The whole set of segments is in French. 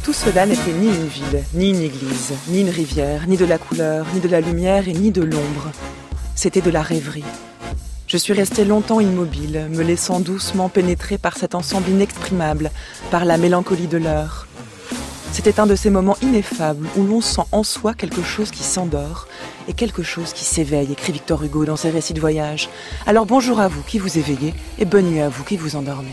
Tout cela n'était ni une ville, ni une église, ni une rivière, ni de la couleur, ni de la lumière et ni de l'ombre. C'était de la rêverie. Je suis restée longtemps immobile, me laissant doucement pénétrer par cet ensemble inexprimable, par la mélancolie de l'heure. C'était un de ces moments ineffables où l'on sent en soi quelque chose qui s'endort et quelque chose qui s'éveille, écrit Victor Hugo dans ses récits de voyage. Alors bonjour à vous qui vous éveillez et bonne nuit à vous qui vous endormez.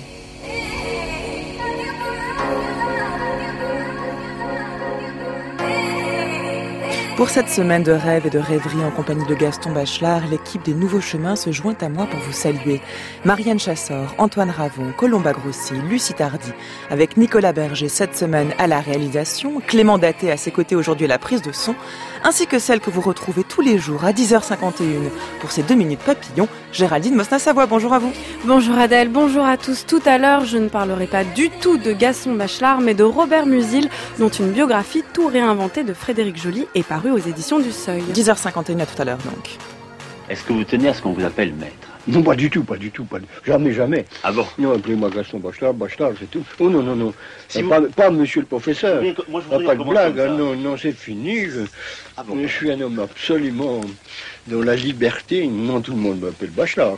Pour cette semaine de rêve et de rêverie en compagnie de Gaston Bachelard, l'équipe des Nouveaux Chemins se joint à moi pour vous saluer. Marianne Chassor, Antoine Ravon, Colomba Grossi, Lucie Tardy, avec Nicolas Berger cette semaine à la réalisation, Clément Daté à ses côtés aujourd'hui à la prise de son, ainsi que celle que vous retrouvez tous les jours à 10h51 pour ces 2 minutes papillons, Géraldine Mosna-Savoie. Bonjour à vous. Bonjour Adèle, bonjour à tous. Tout à l'heure, je ne parlerai pas du tout de Gaston Bachelard, mais de Robert Musil, dont une biographie tout réinventée de Frédéric Joly est parue aux éditions du Seuil. 10h51 à tout à l'heure donc. Est-ce que vous tenez à ce qu'on vous appelle maître ? Non, pas du tout. Jamais. Ah bon ? Non, appelez-moi Gaston Bachelard, c'est tout. Oh non. Si pas monsieur le professeur. Oui, moi, je pas de blague, non, c'est fini. Je suis un homme absolument dans la liberté. Non, tout le monde m'appelle Bachelard.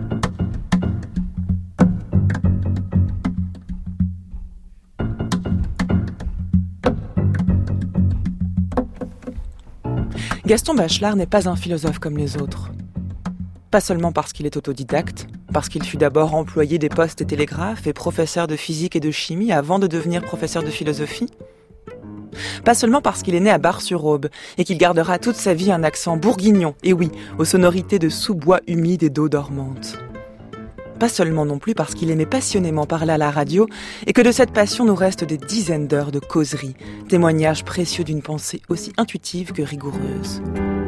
Gaston Bachelard n'est pas un philosophe comme les autres. Pas seulement parce qu'il est autodidacte, parce qu'il fut d'abord employé des postes et télégraphes et professeur de physique et de chimie avant de devenir professeur de philosophie. Pas seulement parce qu'il est né à Bar-sur-Aube et qu'il gardera toute sa vie un accent bourguignon, et oui, aux sonorités de sous-bois humides et d'eau dormante. Pas seulement non plus parce qu'il aimait passionnément parler à la radio et que de cette passion nous restent des dizaines d'heures de causerie, témoignages précieux d'une pensée aussi intuitive que rigoureuse.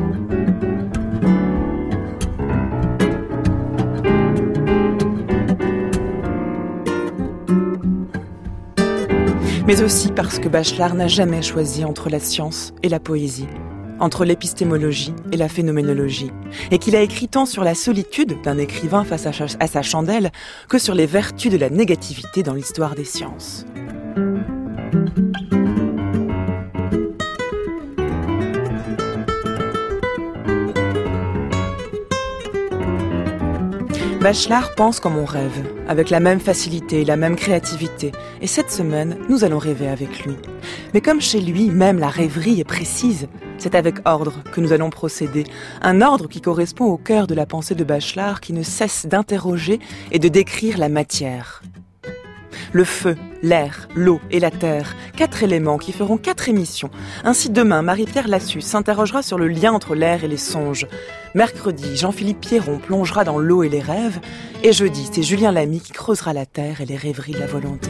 Mais aussi parce que Bachelard n'a jamais choisi entre la science et la poésie, entre l'épistémologie et la phénoménologie, et qu'il a écrit tant sur la solitude d'un écrivain face à sa chandelle que sur les vertus de la négativité dans l'histoire des sciences. Bachelard pense comme on rêve, avec la même facilité et la même créativité. Et cette semaine, nous allons rêver avec lui. Mais comme chez lui, même la rêverie est précise. C'est avec ordre que nous allons procéder. Un ordre qui correspond au cœur de la pensée de Bachelard qui ne cesse d'interroger et de décrire la matière. Le feu, l'air, l'eau et la terre, 4 éléments qui feront 4 émissions. Ainsi demain, Marie-Pierre Lassus s'interrogera sur le lien entre l'air et les songes. Mercredi, Jean-Philippe Pierron plongera dans l'eau et les rêves. Et jeudi, c'est Julien Lamy qui creusera la terre et les rêveries de la volonté.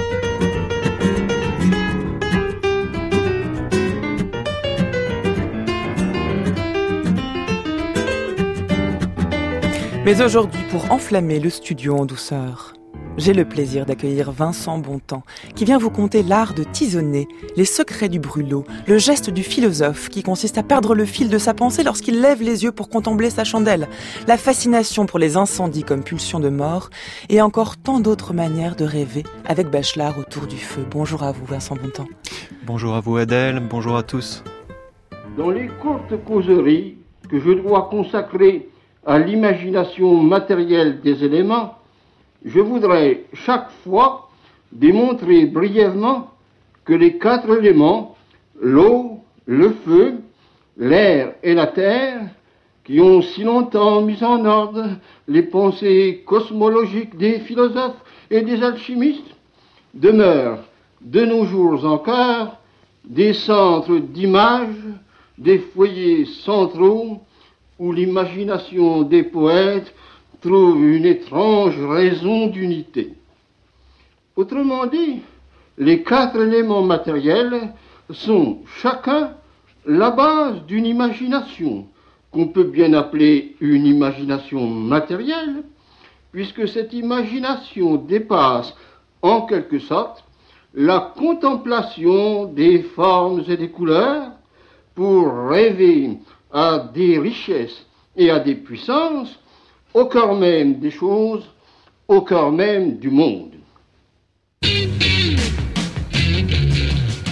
Mais aujourd'hui, pour enflammer le studio en douceur, j'ai le plaisir d'accueillir Vincent Bontemps, qui vient vous conter l'art de tisonner, les secrets du brûlot, le geste du philosophe qui consiste à perdre le fil de sa pensée lorsqu'il lève les yeux pour contempler sa chandelle, la fascination pour les incendies comme pulsion de mort, et encore tant d'autres manières de rêver avec Bachelard autour du feu. Bonjour à vous, Vincent Bontemps. Bonjour à vous, Adèle. Bonjour à tous. Dans les courtes causeries que je dois consacrer à l'imagination matérielle des éléments, je voudrais chaque fois démontrer brièvement que les 4 éléments, l'eau, le feu, l'air et la terre, qui ont si longtemps mis en ordre les pensées cosmologiques des philosophes et des alchimistes, demeurent de nos jours encore des centres d'images, des foyers centraux où l'imagination des poètes trouve une étrange raison d'unité. Autrement dit, les 4 éléments matériels sont chacun la base d'une imagination, qu'on peut bien appeler une imagination matérielle, puisque cette imagination dépasse en quelque sorte la contemplation des formes et des couleurs pour rêver à des richesses et à des puissances au cœur même des choses, au cœur même du monde.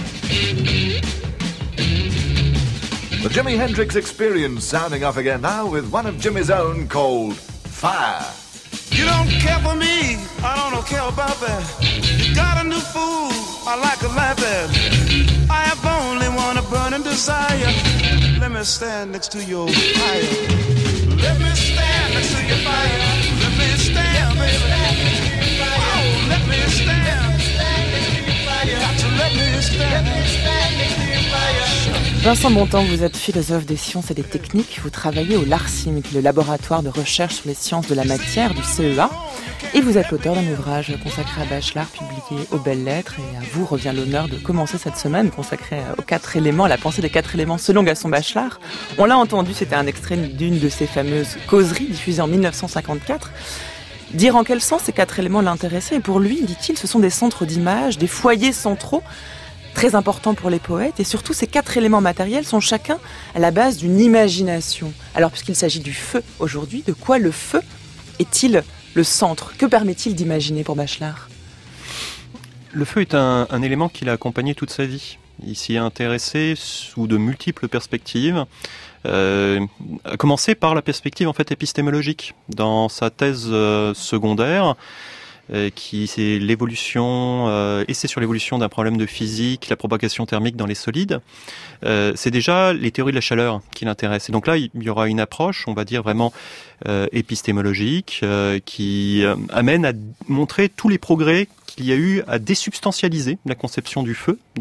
The Jimi Hendrix Experience sounding off again now with one of Jimmy's own called Fire. You don't care for me, I don't care about that. You got a new fool, I like a like that. I have only one burning desire. Let me stand next to your fire. Let me stand next to your fire. Let me stand, baby. Oh, let me stand. You got to let me stand next to your fire. Vincent Bontemps, vous êtes philosophe des sciences et des techniques. Vous travaillez au LARCIM, le laboratoire de recherche sur les sciences de la matière du CEA. Et vous êtes l'auteur d'un ouvrage consacré à Bachelard, publié aux Belles Lettres. Et à vous revient l'honneur de commencer cette semaine consacrée aux 4 éléments, à la pensée des 4 éléments selon Gaston Bachelard. On l'a entendu, c'était un extrait d'une de ces fameuses causeries diffusées en 1954. Dire en quel sens ces 4 éléments l'intéressaient. Et pour lui, dit-il, ce sont des centres d'image, des foyers centraux, très important pour les poètes, et surtout ces 4 éléments matériels sont chacun à la base d'une imagination. Alors puisqu'il s'agit du feu aujourd'hui, de quoi le feu est-il le centre? Que permet-il d'imaginer pour Bachelard? Le feu est un élément qui l'a accompagné toute sa vie. Il s'y est intéressé sous de multiples perspectives, à commencer par la perspective en fait épistémologique. Dans sa thèse secondaire, qui c'est l'évolution, essai sur l'évolution d'un problème de physique, la propagation thermique dans les solides. C'est déjà les théories de la chaleur qui l'intéressent. Et donc là, il y aura une approche, on va dire vraiment épistémologique, qui amène à montrer tous les progrès qu'il y a eu à désubstantialiser la conception du feu, de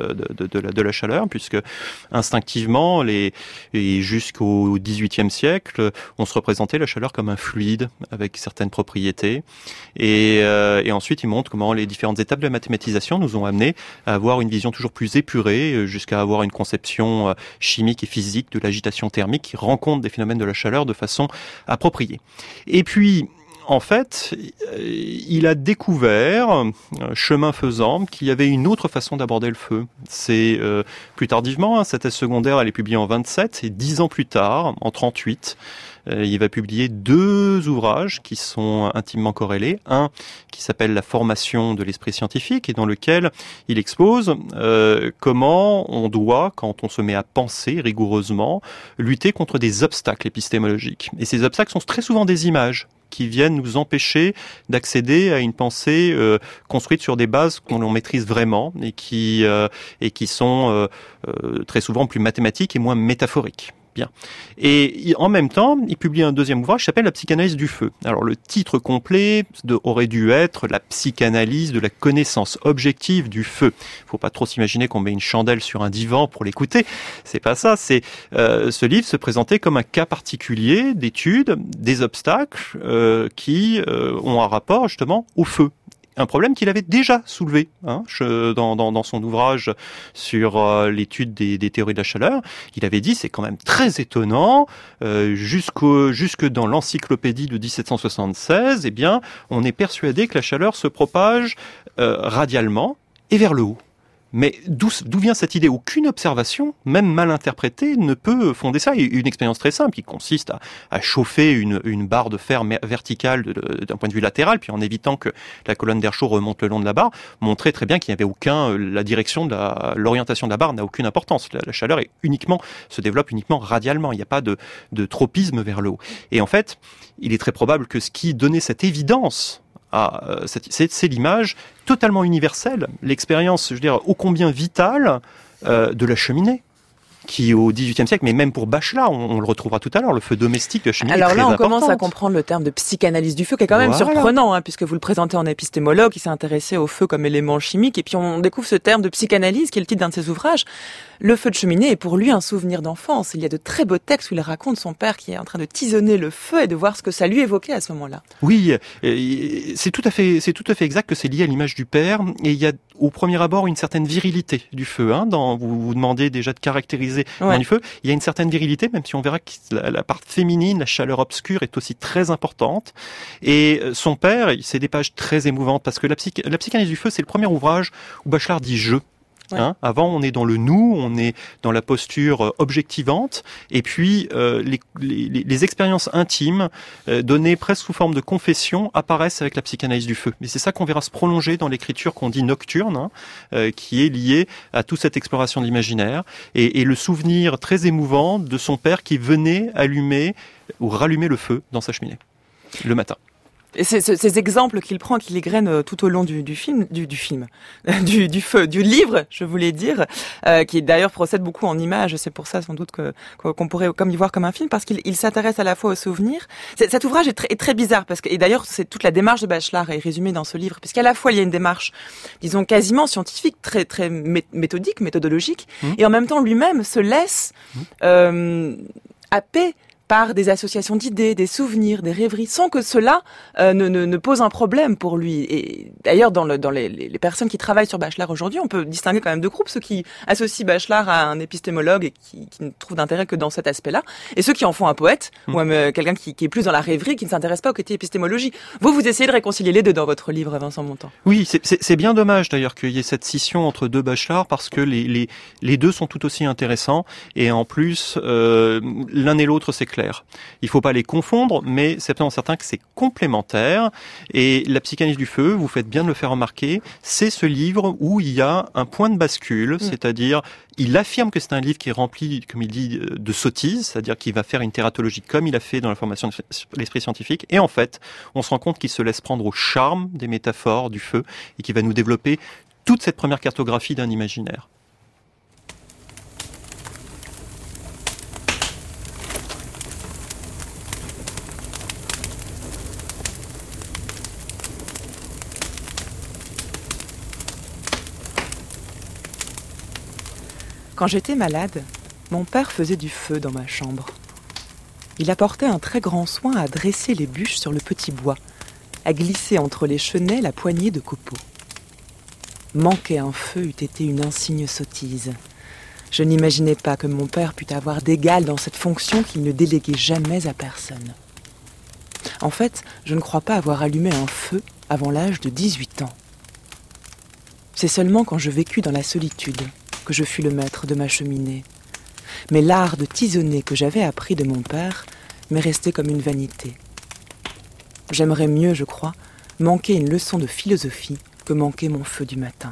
la chaleur, puisque instinctivement, et jusqu'au XVIIIe siècle, on se représentait la chaleur comme un fluide avec certaines propriétés. Et ensuite, il montre comment les différentes étapes de la mathématisation nous ont amené à avoir une vision toujours plus épurée, jusqu'à avoir une conception chimique et physique de l'agitation thermique qui rend compte des phénomènes de la chaleur de façon appropriée. Et puis, en fait, il a découvert, chemin faisant, qu'il y avait une autre façon d'aborder le feu. C'est plus tardivement, sa thèse secondaire, elle est publiée en 27, et 10 ans plus tard, en 38, il va publier 2 ouvrages qui sont intimement corrélés. Un qui s'appelle La formation de l'esprit scientifique et dans lequel il expose comment on doit, quand on se met à penser rigoureusement, lutter contre des obstacles épistémologiques. Et ces obstacles sont très souvent des images qui viennent nous empêcher d'accéder à une pensée construite sur des bases qu'on maîtrise vraiment et qui sont très souvent plus mathématiques et moins métaphoriques. Bien. Et en même temps, il publie un deuxième ouvrage qui s'appelle La psychanalyse du feu. Alors le titre complet aurait dû être La psychanalyse de la connaissance objective du feu. Faut pas trop s'imaginer qu'on met une chandelle sur un divan pour l'écouter. C'est pas ça. C'est ce livre se présentait comme un cas particulier d'étude des obstacles qui ont un rapport justement au feu. Un problème qu'il avait déjà soulevé dans son ouvrage sur l'étude des théories de la chaleur. Il avait dit, c'est quand même très étonnant, jusque dans l'encyclopédie de 1776, eh bien, on est persuadé que la chaleur se propage radialement et vers le haut. Mais d'où vient cette idée? Aucune observation, même mal interprétée, ne peut fonder ça. Il y a une expérience très simple qui consiste à chauffer une barre de fer verticale d'un point de vue latéral, puis en évitant que la colonne d'air chaud remonte le long de la barre, montrer très bien qu'il n'y avait la direction l'orientation de la barre n'a aucune importance. La chaleur se développe uniquement radialement. Il n'y a pas de tropisme vers le haut. Et en fait, il est très probable que ce qui donnait cette évidence c'est l'image totalement universelle, l'expérience, je veux dire, ô combien vitale de la cheminée, qui au XVIIIe siècle, mais même pour Bachelard, on le retrouvera tout à l'heure, le feu domestique de la cheminée. Alors est très là, on importante. commence à comprendre le terme de psychanalyse du feu, qui est quand même surprenant, puisque vous le présentez en épistémologue, qui s'est intéressé au feu comme élément chimique, et puis on découvre ce terme de psychanalyse, qui est le titre d'un de ses ouvrages. Le feu de cheminée est pour lui un souvenir d'enfance. Il y a de très beaux textes où il raconte son père qui est en train de tisonner le feu et de voir ce que ça lui évoquait à ce moment-là. Oui, c'est tout à fait exact que c'est lié à l'image du père, et il y a au premier abord une certaine virilité du feu. Vous vous demandez déjà de caractériser du feu. Il y a une certaine virilité, même si on verra que la part féminine, la chaleur obscure est aussi très importante. Et son père, c'est des pages très émouvantes parce que la psychanalyse du feu, c'est le premier ouvrage où Bachelard dit « je ». Ouais. Avant, on est dans le nous, on est dans la posture objectivante, et puis les expériences intimes, données presque sous forme de confession, apparaissent avec la psychanalyse du feu. Mais c'est ça qu'on verra se prolonger dans l'écriture qu'on dit nocturne, qui est liée à toute cette exploration de l'imaginaire, et le souvenir très émouvant de son père qui venait allumer ou rallumer le feu dans sa cheminée, le matin. Et ces exemples qu'il prend, qu'il égrène tout au long du livre, je voulais dire, qui d'ailleurs procède beaucoup en images. C'est pour ça sans doute qu'on pourrait comme y voir comme un film, parce qu'il s'intéresse à la fois aux souvenirs. Cet ouvrage est très bizarre parce que, et d'ailleurs c'est toute la démarche de Bachelard est résumée dans ce livre, puisqu'à la fois il y a une démarche, disons quasiment scientifique, très très méthodique, méthodologique, et en même temps lui-même se laisse happer par des associations d'idées, des souvenirs, des rêveries, sans que cela ne pose un problème pour lui. Et d'ailleurs, dans les personnes qui travaillent sur Bachelard aujourd'hui, on peut distinguer quand même deux groupes, ceux qui associent Bachelard à un épistémologue et qui ne trouvent d'intérêt que dans cet aspect-là, et ceux qui en font un poète, ou même quelqu'un qui est plus dans la rêverie, qui ne s'intéresse pas au côté épistémologie. Vous essayez de réconcilier les deux dans votre livre, Vincent Montand. Oui, c'est bien dommage d'ailleurs qu'il y ait cette scission entre deux Bachelard, parce que les deux sont tout aussi intéressants, et en plus, l'un et l'autre, c'est clair. Il faut pas les confondre, mais c'est absolument certain que c'est complémentaire. Et la psychanalyse du feu, vous faites bien de le faire remarquer, c'est ce livre où il y a un point de bascule, c'est-à-dire il affirme que c'est un livre qui est rempli, comme il dit, de sottises, c'est-à-dire qu'il va faire une tératologie comme il a fait dans la formation de l'esprit scientifique. Et en fait, on se rend compte qu'il se laisse prendre au charme des métaphores du feu et qu'il va nous développer toute cette première cartographie d'un imaginaire. Quand j'étais malade, mon père faisait du feu dans ma chambre. Il apportait un très grand soin à dresser les bûches sur le petit bois, à glisser entre les chenets la poignée de copeaux. Manquer un feu eût été une insigne sottise. Je n'imaginais pas que mon père pût avoir d'égal dans cette fonction qu'il ne déléguait jamais à personne. En fait, je ne crois pas avoir allumé un feu avant l'âge de 18 ans. C'est seulement quand je vécus dans la solitude que je fus le maître de ma cheminée. Mais l'art de tisonner que j'avais appris de mon père m'est resté comme une vanité. J'aimerais mieux, je crois, manquer une leçon de philosophie que manquer mon feu du matin.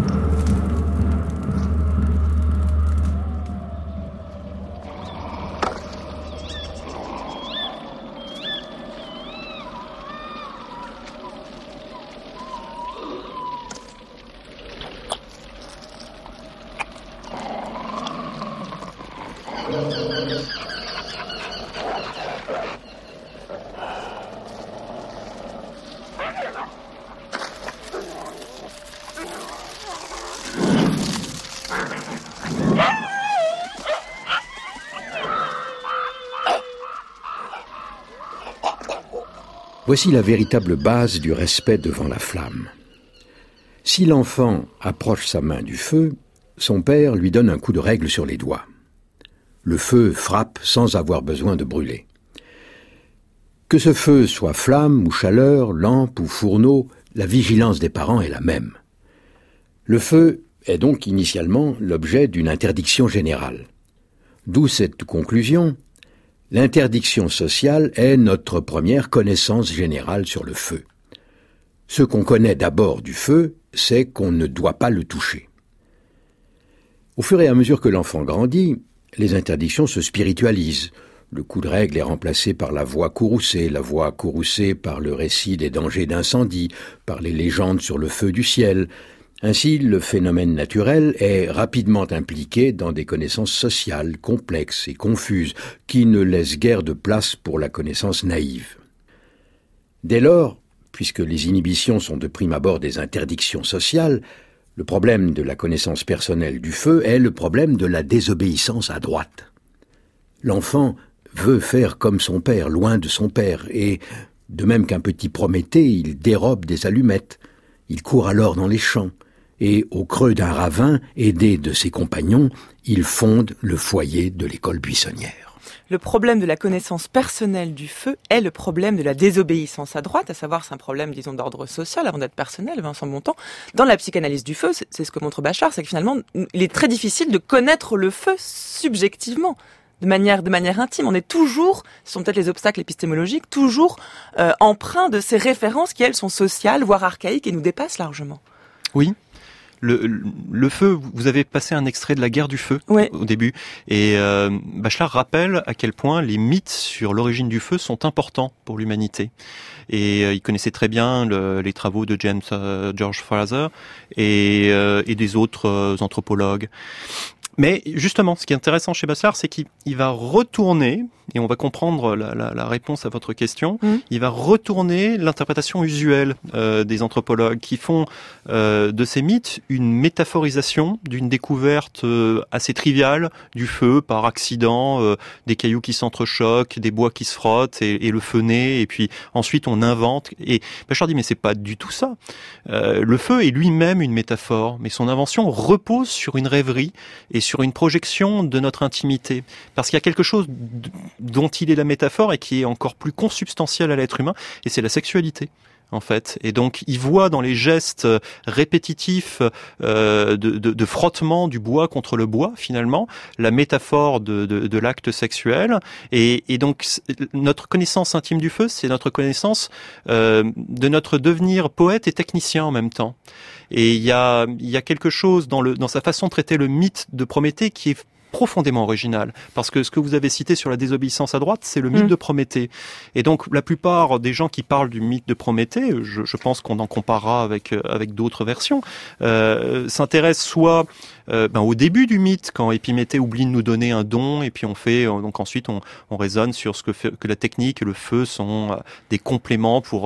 Voici la véritable base du respect devant la flamme. Si l'enfant approche sa main du feu, son père lui donne un coup de règle sur les doigts. Le feu frappe sans avoir besoin de brûler. Que ce feu soit flamme ou chaleur, lampe ou fourneau, la vigilance des parents est la même. Le feu est donc initialement l'objet d'une interdiction générale. D'où cette conclusion: l'interdiction sociale est notre première connaissance générale sur le feu. Ce qu'on connaît d'abord du feu, c'est qu'on ne doit pas le toucher. Au fur et à mesure que l'enfant grandit, les interdictions se spiritualisent. Le coup de règle est remplacé par la voix courroucée par le récit des dangers d'incendie, par les légendes sur le feu du ciel. Ainsi, le phénomène naturel est rapidement impliqué dans des connaissances sociales complexes et confuses, qui ne laissent guère de place pour la connaissance naïve. Dès lors, puisque les inhibitions sont de prime abord des interdictions sociales, le problème de la connaissance personnelle du feu est le problème de la désobéissance à droite. L'enfant veut faire comme son père, loin de son père, et, de même qu'un petit Prométhée, il dérobe des allumettes. Il court alors dans les champs, et au creux d'un ravin, aidé de ses compagnons, il fonde le foyer de l'école buissonnière. le problème de la connaissance personnelle du feu est le problème de la désobéissance à droite, à savoir c'est un problème, disons, d'ordre social avant d'être personnel, Vincent Bontemps. Dans la psychanalyse du feu, c'est ce que montre Bachelard, c'est que finalement, il est très difficile de connaître le feu subjectivement. De manière intime. On est toujours, ce sont peut-être les obstacles épistémologiques, toujours empreints de ces références qui, elles, sont sociales, voire archaïques, et nous dépassent largement. Oui. Le feu, vous avez passé un extrait de La guerre du feu au début, et Bachelard rappelle à quel point les mythes sur l'origine du feu sont importants pour l'humanité. Et il connaissait très bien les travaux de James George Frazer et des autres anthropologues. Mais justement, ce qui est intéressant chez Bachelard, c'est qu'il va retourner, et on va comprendre la réponse à votre question, il va retourner l'interprétation usuelle des anthropologues qui font de ces mythes une métaphorisation d'une découverte assez triviale du feu par accident, des cailloux qui s'entrechoquent, des bois qui se frottent et le feu naît, et puis ensuite on invente. Et Bachelard dit mais c'est pas du tout ça. Le feu est lui-même une métaphore, mais son invention repose sur une rêverie et sur une projection de notre intimité. Parce qu'il y a quelque chose dont il est la métaphore et qui est encore plus consubstantiel à l'être humain, et c'est la sexualité. En fait, et donc il voit dans les gestes répétitifs de frottement du bois contre le bois, finalement, la métaphore de l'acte sexuel, et donc notre connaissance intime du feu, c'est notre connaissance de notre devenir poète et technicien en même temps. Et il y a quelque chose dans sa façon de traiter le mythe de Prométhée qui est profondément original, parce que ce que vous avez cité sur la désobéissance à droite, c'est le mythe de Prométhée. Et donc, la plupart des gens qui parlent du mythe de Prométhée, je pense qu'on en comparera avec d'autres versions, s'intéressent soit au début du mythe, quand Épiméthée oublie de nous donner un don, et puis donc ensuite on raisonne sur ce que la technique et le feu sont des compléments pour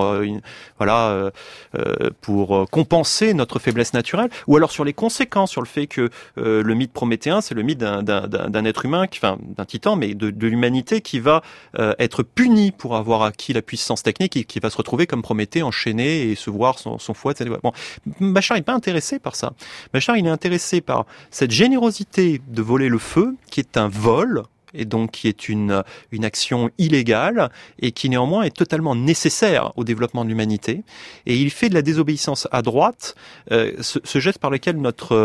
compenser notre faiblesse naturelle, ou alors sur les conséquences, sur le fait que le mythe prométhéen, c'est le mythe d'un être humain, d'un titan, mais de l'humanité qui va être puni pour avoir acquis la puissance technique et qui va se retrouver comme Prométhée enchaîné et se voir son foie. Bon, Bachelard n'est pas intéressé par ça. Bachelard, il est intéressé par cette générosité de voler le feu, qui est un vol, et donc qui est une action illégale, et qui néanmoins est totalement nécessaire au développement de l'humanité. Et il fait de la désobéissance à droite ce geste par lequel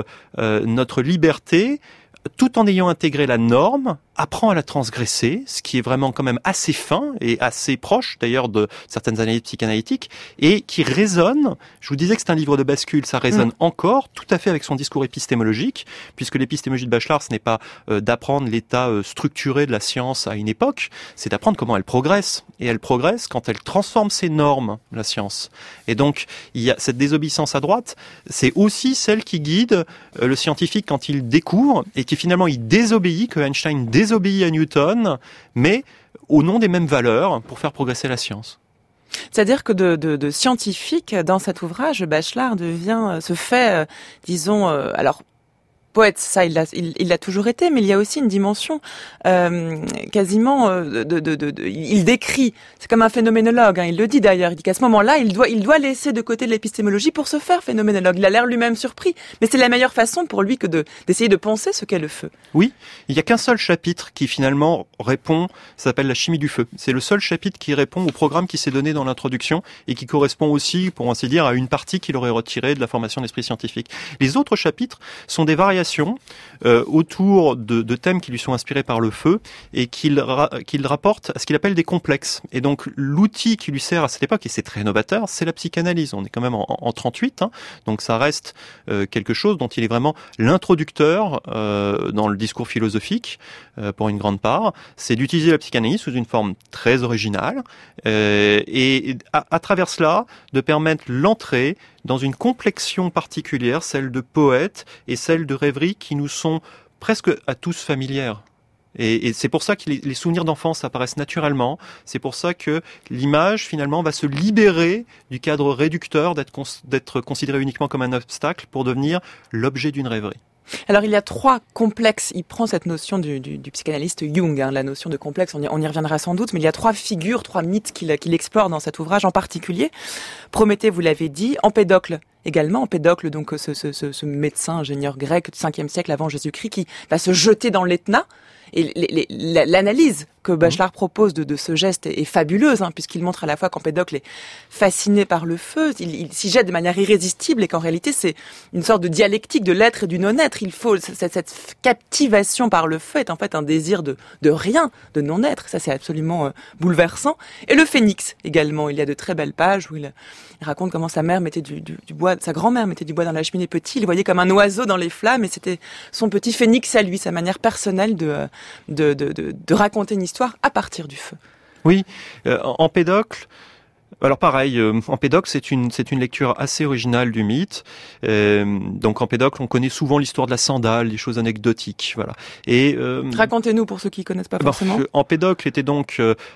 notre liberté, tout en ayant intégré la norme, apprend à la transgresser, ce qui est vraiment quand même assez fin et assez proche d'ailleurs de certaines analyses psychanalytiques, et qui résonne, je vous disais que c'est un livre de bascule, ça résonne encore tout à fait avec son discours épistémologique, puisque l'épistémologie de Bachelard, ce n'est pas d'apprendre l'état structuré de la science à une époque, c'est d'apprendre comment elle progresse, et elle progresse quand elle transforme ses normes, la science. Et donc, il y a cette désobéissance à droite, c'est aussi celle qui guide le scientifique quand il découvre, et qui finalement il désobéit, que Einstein désobéit à Newton, mais au nom des mêmes valeurs pour faire progresser la science. C'est-à-dire que de scientifique, dans cet ouvrage, Bachelard se fait, disons, alors poète, ça il l'a toujours été, mais il y a aussi une dimension quasiment il décrit, c'est comme un phénoménologue, il le dit d'ailleurs, il dit qu'à ce moment-là, il doit laisser de côté l'épistémologie pour se faire phénoménologue. Il a l'air lui-même surpris, mais c'est la meilleure façon pour lui que d'essayer de penser ce qu'est le feu. Oui, il y a qu'un seul chapitre qui finalement répond, ça s'appelle la chimie du feu. C'est le seul chapitre qui répond au programme qui s'est donné dans l'introduction et qui correspond aussi, pour ainsi dire, à une partie qu'il aurait retirée de la formation d'esprit scientifique. Les autres chapitres sont des variations autour de thèmes qui lui sont inspirés par le feu et qu'il rapporte à ce qu'il appelle des complexes. Et donc l'outil qui lui sert à cette époque, et c'est très novateur, c'est la psychanalyse. On est quand même en 38, donc ça reste quelque chose dont il est vraiment l'introducteur dans le discours philosophique, pour une grande part. C'est d'utiliser la psychanalyse sous une forme très originale et à travers cela, de permettre l'entrée dans une complexion particulière, celle de poète et celle de rêverie qui nous sont presque à tous familières. Et c'est pour ça que les souvenirs d'enfance apparaissent naturellement. C'est pour ça que l'image, finalement, va se libérer du cadre réducteur d'être considérée uniquement comme un obstacle pour devenir l'objet d'une rêverie. Alors il y a trois complexes, il prend cette notion du psychanalyste Jung, la notion de complexe, on y reviendra sans doute, mais il y a trois figures, trois mythes qu'il explore dans cet ouvrage en particulier. Prométhée, vous l'avez dit, Empédocle également, Empédocle, donc ce médecin ingénieur grec du 5e siècle avant Jésus-Christ qui va se jeter dans l'Etna. Et l'analyse que Bachelard propose de ce geste est fabuleuse, puisqu'il montre à la fois qu'Empédocle est fasciné par le feu, il s'y jette de manière irrésistible, et qu'en réalité c'est une sorte de dialectique de l'être et du non-être. Il faut cette captivation par le feu est en fait un désir de rien, de non-être. Ça c'est absolument bouleversant. Et le phénix également. Il y a de très belles pages où il raconte comment sa mère mettait du bois, sa grand-mère mettait du bois dans la cheminée petit. Il voyait comme un oiseau dans les flammes, et c'était son petit phénix à lui, sa manière personnelle de raconter une histoire à partir du feu. Oui, Empédocle. Alors pareil, Empédocle, c'est une lecture assez originale du mythe. Donc Empédocle, on connaît souvent l'histoire de la sandale, des choses anecdotiques, voilà. Et racontez-nous pour ceux qui connaissent pas forcément. Empédocle était donc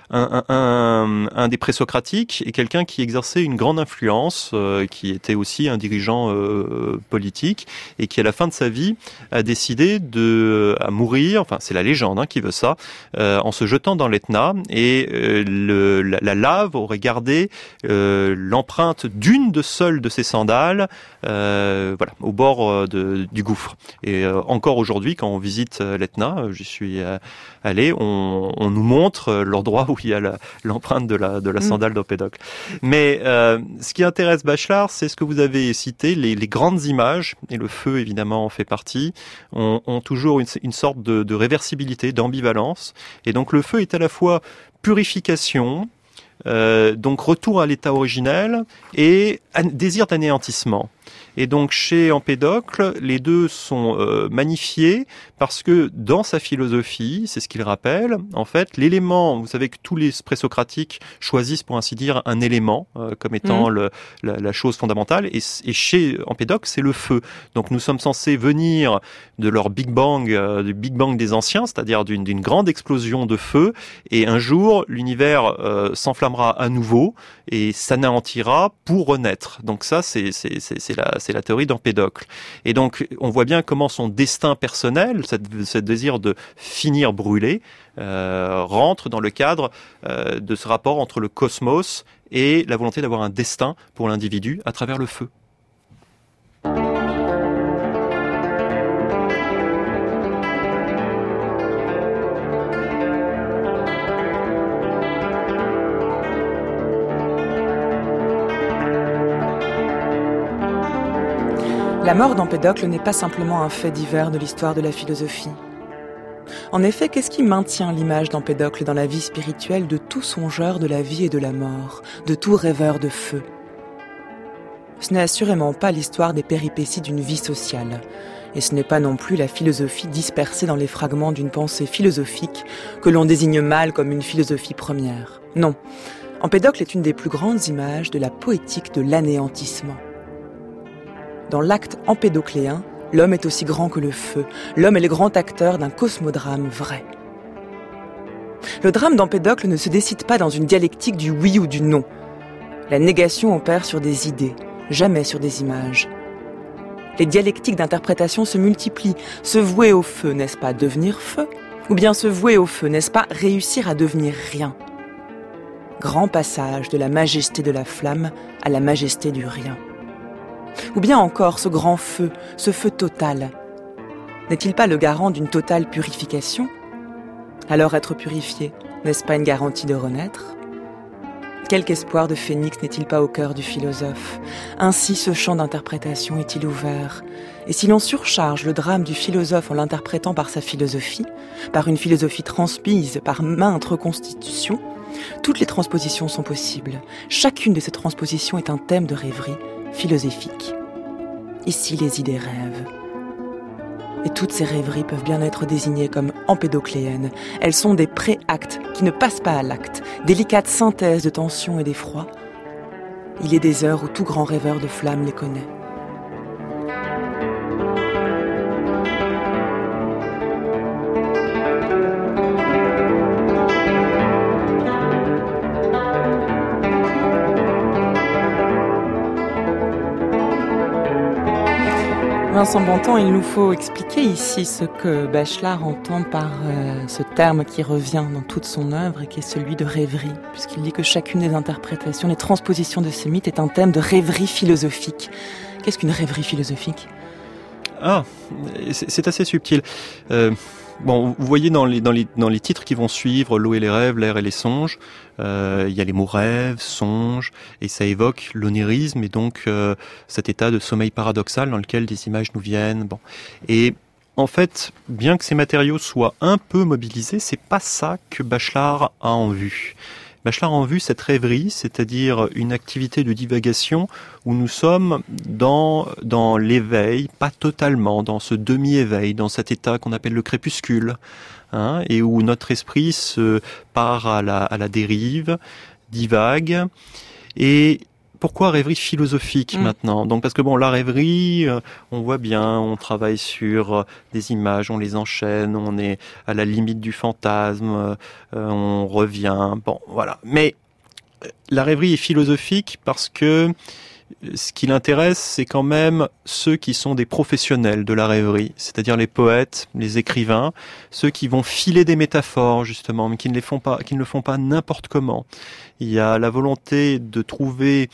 un des présocratiques et quelqu'un qui exerçait une grande influence, qui était aussi un dirigeant politique et qui à la fin de sa vie a décidé à mourir. Enfin, c'est la légende qui veut ça, en se jetant dans l'Etna, et la lave aurait gardé l'empreinte d'une de seules de ses sandales, au bord du gouffre. Et encore aujourd'hui, quand on visite l'Etna, j'y suis allé, on nous montre l'endroit où il y a l'empreinte de la sandale d'Empédocle. Mais ce qui intéresse Bachelard, c'est ce que vous avez cité, les grandes images, et le feu évidemment en fait partie, ont toujours une sorte de réversibilité, d'ambivalence. Et donc le feu est à la fois purification, donc retour à l'état originel, et désir d'anéantissement. Et donc chez Empédocle, les deux sont magnifiés parce que dans sa philosophie, c'est ce qu'il rappelle, en fait, l'élément, vous savez que tous les présocratiques choisissent pour ainsi dire un élément comme étant la chose fondamentale, et chez Empédocle, c'est le feu. Donc nous sommes censés venir de leur Big Bang, du Big Bang des anciens, c'est-à-dire d'une grande explosion de feu, et un jour, l'univers s'enflammera à nouveau et s'anéantira pour renaître. Donc ça, c'est la théorie d'Empédocle. Et donc, on voit bien comment son destin personnel, ce désir de finir brûlé, rentre dans le cadre de ce rapport entre le cosmos et la volonté d'avoir un destin pour l'individu à travers le feu. La mort d'Empédocle n'est pas simplement un fait divers de l'histoire de la philosophie. En effet, qu'est-ce qui maintient l'image d'Empédocle dans la vie spirituelle de tout songeur de la vie et de la mort, de tout rêveur de feu ? Ce n'est assurément pas l'histoire des péripéties d'une vie sociale, et ce n'est pas non plus la philosophie dispersée dans les fragments d'une pensée philosophique que l'on désigne mal comme une philosophie première. Non, Empédocle est une des plus grandes images de la poétique de l'anéantissement. Dans l'acte empédocléen, l'homme est aussi grand que le feu. L'homme est le grand acteur d'un cosmodrame vrai. Le drame d'Empédocle ne se décide pas dans une dialectique du oui ou du non. La négation opère sur des idées, jamais sur des images. Les dialectiques d'interprétation se multiplient. Se vouer au feu, n'est-ce pas devenir feu ? Ou bien se vouer au feu, n'est-ce pas réussir à devenir rien ? Grand passage de la majesté de la flamme à la majesté du rien. Ou bien encore ce grand feu, ce feu total. N'est-il pas le garant d'une totale purification ? Alors être purifié, n'est-ce pas une garantie de renaître ? Quelque espoir de phénix n'est-il pas au cœur du philosophe ? Ainsi ce champ d'interprétation est-il ouvert ? Et si l'on surcharge le drame du philosophe en l'interprétant par sa philosophie, par une philosophie transmise par maintes reconstitutions, toutes les transpositions sont possibles. Chacune de ces transpositions est un thème de rêverie philosophique. Ici, les idées rêvent. Et toutes ces rêveries peuvent bien être désignées comme empédocléennes. Elles sont des pré-actes qui ne passent pas à l'acte, délicates synthèses de tension et d'effroi. Il est des heures où tout grand rêveur de flamme les connaît. Vincent Bontemps, il nous faut expliquer ici ce que Bachelard entend par ce terme qui revient dans toute son œuvre et qui est celui de rêverie, puisqu'il dit que chacune des interprétations, les transpositions de ces mythes est un thème de rêverie philosophique. Qu'est-ce qu'une rêverie philosophique ? C'est assez subtil. Bon, vous voyez dans les titres qui vont suivre, l'eau et les rêves, l'air et les songes, il y a les mots rêve, songe, et ça évoque l'onirisme et donc cet état de sommeil paradoxal dans lequel des images nous viennent. Bon, et en fait, bien que ces matériaux soient un peu mobilisés, c'est pas ça que Bachelard a en vue. Bachelard a en vue cette rêverie, c'est-à-dire une activité de divagation où nous sommes dans l'éveil, pas totalement, dans ce demi-éveil, dans cet état qu'on appelle le crépuscule, et où notre esprit se part à la dérive, divague. Et pourquoi rêverie philosophique maintenant ? Donc parce que la rêverie, on voit bien, on travaille sur des images, on les enchaîne, on est à la limite du fantasme, on revient, voilà. Mais la rêverie est philosophique parce que ce qui l'intéresse, c'est quand même ceux qui sont des professionnels de la rêverie, c'est-à-dire les poètes, les écrivains, ceux qui vont filer des métaphores justement, mais qui ne le font pas n'importe comment. Il y a la volonté de trouver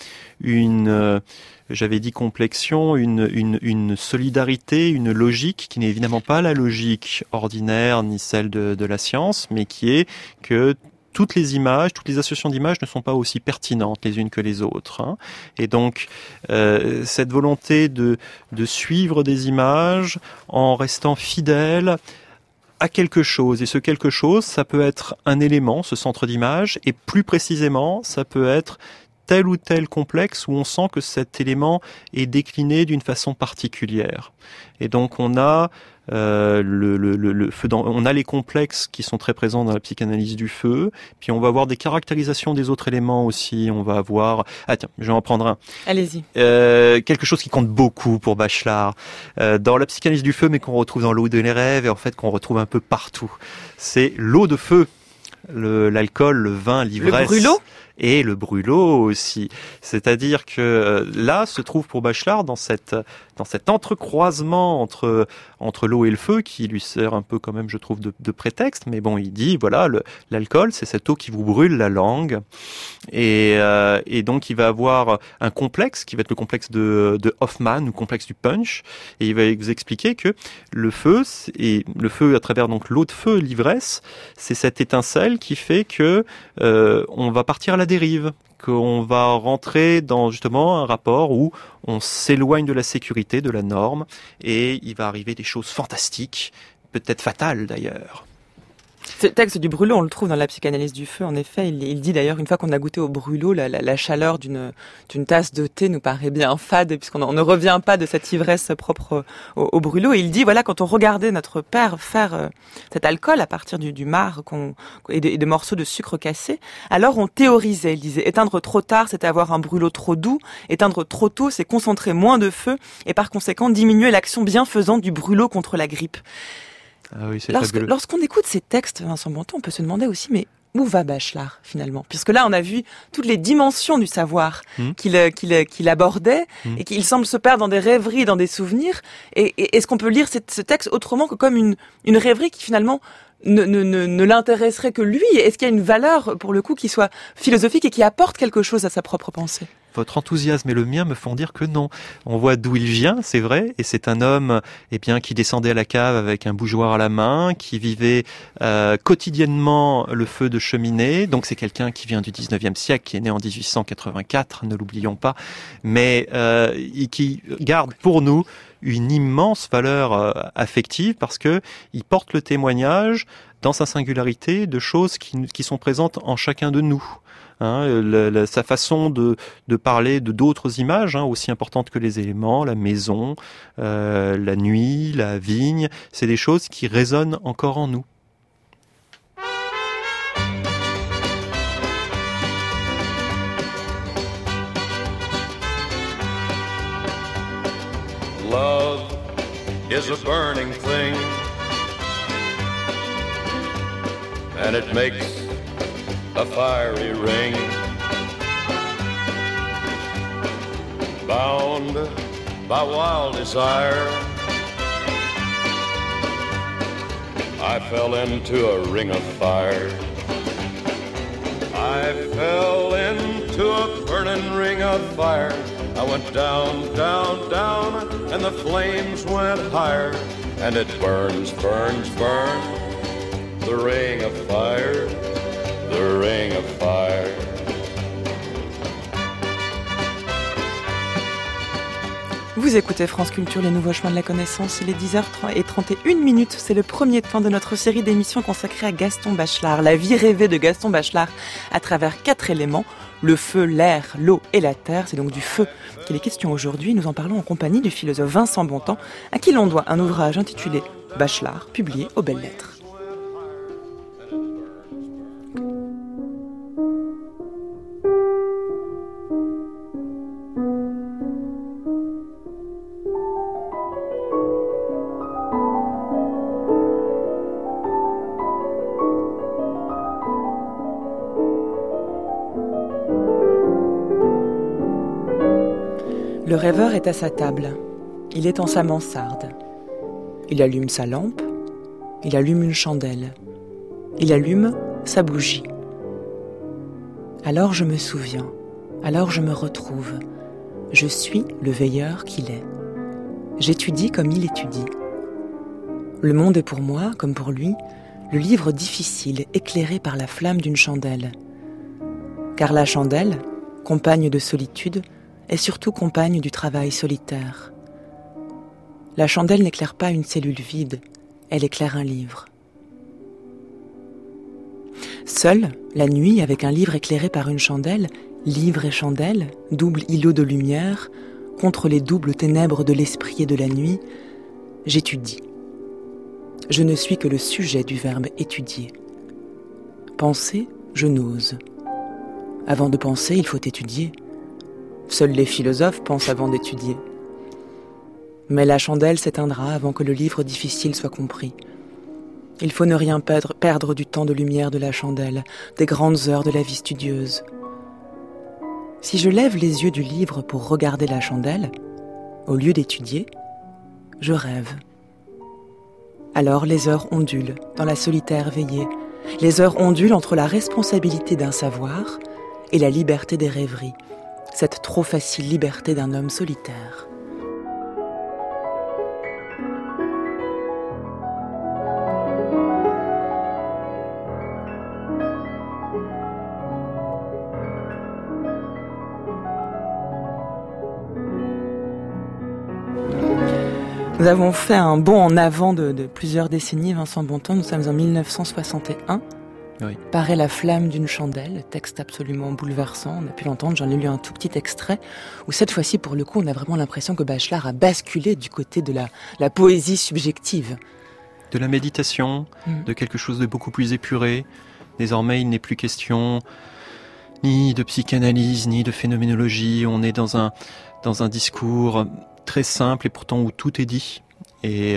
j'avais dit complexion, une solidarité, une logique qui n'est évidemment pas la logique ordinaire ni celle de la science, mais qui est que toutes les associations d'images ne sont pas aussi pertinentes les unes que les autres. Et donc, cette volonté de suivre des images en restant fidèle à quelque chose. Et ce quelque chose, ça peut être un élément, ce centre d'image, et plus précisément, ça peut être tel ou tel complexe où on sent que cet élément est décliné d'une façon particulière. Et donc, on a le feu on a les complexes qui sont très présents dans la psychanalyse du feu, puis on va avoir des caractérisations des autres éléments aussi, on va avoir tiens, je vais en prendre un. Allez-y. Quelque chose qui compte beaucoup pour Bachelard dans la psychanalyse du feu, mais qu'on retrouve dans l'eau et les rêves et en fait qu'on retrouve un peu partout. C'est l'eau de feu, l'alcool, le vin, l'ivresse. Le brûlot. Et le brûlot aussi. C'est-à-dire que là se trouve pour Bachelard dans cet entrecroisement entre l'eau et le feu qui lui sert un peu quand même, je trouve, de prétexte. Mais bon, il dit voilà, l'alcool, c'est cette eau qui vous brûle la langue. Et donc il va avoir un complexe qui va être le complexe de Hoffman, ou complexe du punch. Et il va vous expliquer que le feu à travers donc l'eau de feu, l'ivresse, c'est cette étincelle qui fait que on va partir à la dérive, qu'on va rentrer dans justement un rapport où on s'éloigne de la sécurité, de la norme, et il va arriver des choses fantastiques, peut-être fatales d'ailleurs. Ce texte du brûlot, on le trouve dans la psychanalyse du feu, en effet. Il dit d'ailleurs, une fois qu'on a goûté au brûlot, la chaleur d'une tasse de thé nous paraît bien fade, puisqu'on ne revient pas de cette ivresse propre au brûlot. Et il dit, voilà, quand on regardait notre père faire cet alcool à partir du marc et de morceaux de sucre cassé, alors on théorisait. Il disait, éteindre trop tard, c'est avoir un brûlot trop doux. Éteindre trop tôt, c'est concentrer moins de feu et par conséquent diminuer l'action bienfaisante du brûlot contre la grippe. Ah oui, c'est Lorsqu'on écoute ces textes, Vincent Bontemps, on peut se demander aussi, mais où va Bachelard finalement ? Puisque là, on a vu toutes les dimensions du savoir qu'il abordait et qu'il semble se perdre dans des rêveries, dans des souvenirs. Et est-ce qu'on peut lire ce texte autrement que comme une rêverie qui finalement ne l'intéresserait que lui ? Est-ce qu'il y a une valeur, pour le coup, qui soit philosophique et qui apporte quelque chose à sa propre pensée ? Votre enthousiasme et le mien me font dire que non. On voit d'où il vient, c'est vrai, et c'est un homme qui descendait à la cave avec un bougeoir à la main, qui vivait quotidiennement le feu de cheminée. Donc c'est quelqu'un qui vient du 19e siècle, qui est né en 1884, ne l'oublions pas, mais qui garde pour nous une immense valeur affective parce que il porte le témoignage dans sa singularité de choses qui sont présentes en chacun de nous. Sa façon de parler de d'autres images aussi importantes que les éléments, la maison, la nuit, la vigne, c'est des choses qui résonnent encore en nous. Love is a burning thing, and it makes a fiery ring. Bound by wild desire, I fell into a ring of fire. I fell into a burning ring of fire. I went down, down, down, and the flames went higher, and it burns, burns, burns, the ring of fire, the ring of fire. Vous écoutez France Culture, les nouveaux chemins de la connaissance, il est 10h31, c'est le premier temps de notre série d'émissions consacrée à Gaston Bachelard, la vie rêvée de Gaston Bachelard à travers 4 éléments, le feu, l'air, l'eau et la terre, c'est donc du feu qu'il est question aujourd'hui, nous en parlons en compagnie du philosophe Vincent Bontemps, à qui l'on doit un ouvrage intitulé Bachelard, publié aux Belles Lettres. Le rêveur est à sa table, il est en sa mansarde. Il allume sa lampe, il allume une chandelle, il allume sa bougie. Alors je me souviens, alors je me retrouve, je suis le veilleur qu'il est. J'étudie comme il étudie. Le monde est pour moi, comme pour lui, le livre difficile éclairé par la flamme d'une chandelle. Car la chandelle, compagne de solitude, est surtout compagne du travail solitaire. La chandelle n'éclaire pas une cellule vide, elle éclaire un livre. Seule, la nuit, avec un livre éclairé par une chandelle, livre et chandelle, double îlot de lumière, contre les doubles ténèbres de l'esprit et de la nuit, j'étudie. Je ne suis que le sujet du verbe étudier. Penser, je n'ose. Avant de penser, il faut étudier. Seuls les philosophes pensent avant d'étudier. Mais la chandelle s'éteindra avant que le livre difficile soit compris. Il faut ne rien perdre du temps de lumière de la chandelle, des grandes heures de la vie studieuse. Si je lève les yeux du livre pour regarder la chandelle, au lieu d'étudier, je rêve. Alors les heures ondulent dans la solitaire veillée. Les heures ondulent entre la responsabilité d'un savoir et la liberté des rêveries. Cette trop facile liberté d'un homme solitaire. Nous avons fait un bond en avant de plusieurs décennies, Vincent Bontemps. Nous sommes en 1961. Oui. Paraît La flamme d'une chandelle, texte absolument bouleversant, on a pu l'entendre, j'en ai lu un tout petit extrait, où cette fois-ci, pour le coup, on a vraiment l'impression que Bachelard a basculé du côté de la poésie subjective. De la méditation, de quelque chose de beaucoup plus épuré. Désormais, il n'est plus question ni de psychanalyse, ni de phénoménologie, on est dans un discours très simple et pourtant où tout est dit. Et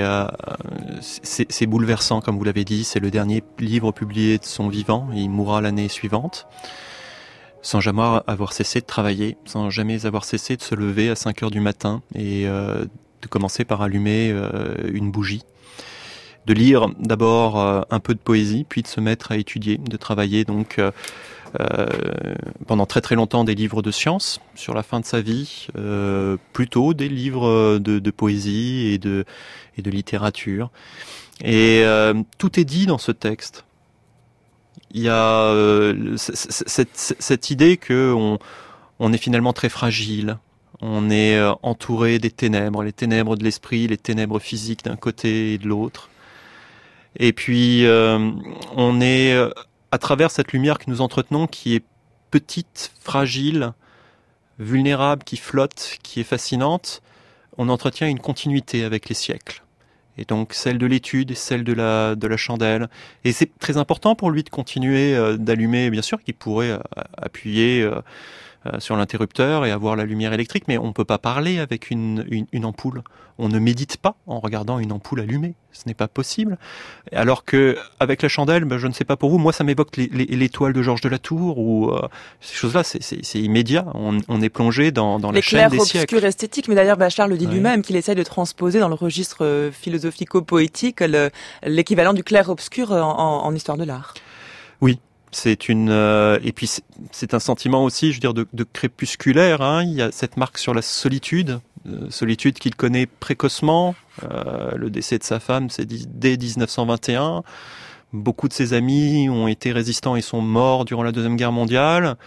c'est bouleversant, comme vous l'avez dit, c'est le dernier livre publié de son vivant, il mourra l'année suivante, sans jamais avoir cessé de travailler, sans jamais avoir cessé de se lever à 5 heures du matin et de commencer par allumer une bougie, de lire d'abord un peu de poésie, puis de se mettre à étudier, de travailler donc pendant très très longtemps des livres de sciences sur la fin de sa vie, plutôt des livres de poésie et de littérature. Et tout est dit dans ce texte. Il y a cette idée que on est finalement très fragile. On est entouré des ténèbres, les ténèbres de l'esprit, les ténèbres physiques d'un côté et de l'autre. Et puis on est à travers cette lumière que nous entretenons, qui est petite, fragile, vulnérable, qui flotte, qui est fascinante, on entretient une continuité avec les siècles. Et donc celle de l'étude, celle de la chandelle. Et c'est très important pour lui de continuer d'allumer, bien sûr qu'il pourrait appuyer sur l'interrupteur et avoir la lumière électrique, mais on ne peut pas parler avec une ampoule. On ne médite pas en regardant une ampoule allumée. Ce n'est pas possible. Alors que avec la chandelle, je ne sais pas pour vous, moi ça m'évoque l'étoile de Georges de la Tour ou ces choses-là, c'est immédiat. On est plongé dans la chaîne des siècles. L'éclair obscur esthétique, mais d'ailleurs Bachelard le dit lui-même, qu'il essaie de transposer dans le registre philosophico-poétique l'équivalent du clair obscur en histoire de l'art. Oui. Et puis c'est un sentiment aussi, je veux dire, de crépusculaire. Hein. Il y a cette marque sur la solitude qu'il connaît précocement. Le décès de sa femme, c'est dès 1921. Beaucoup de ses amis ont été résistants et sont morts durant la Deuxième Guerre mondiale.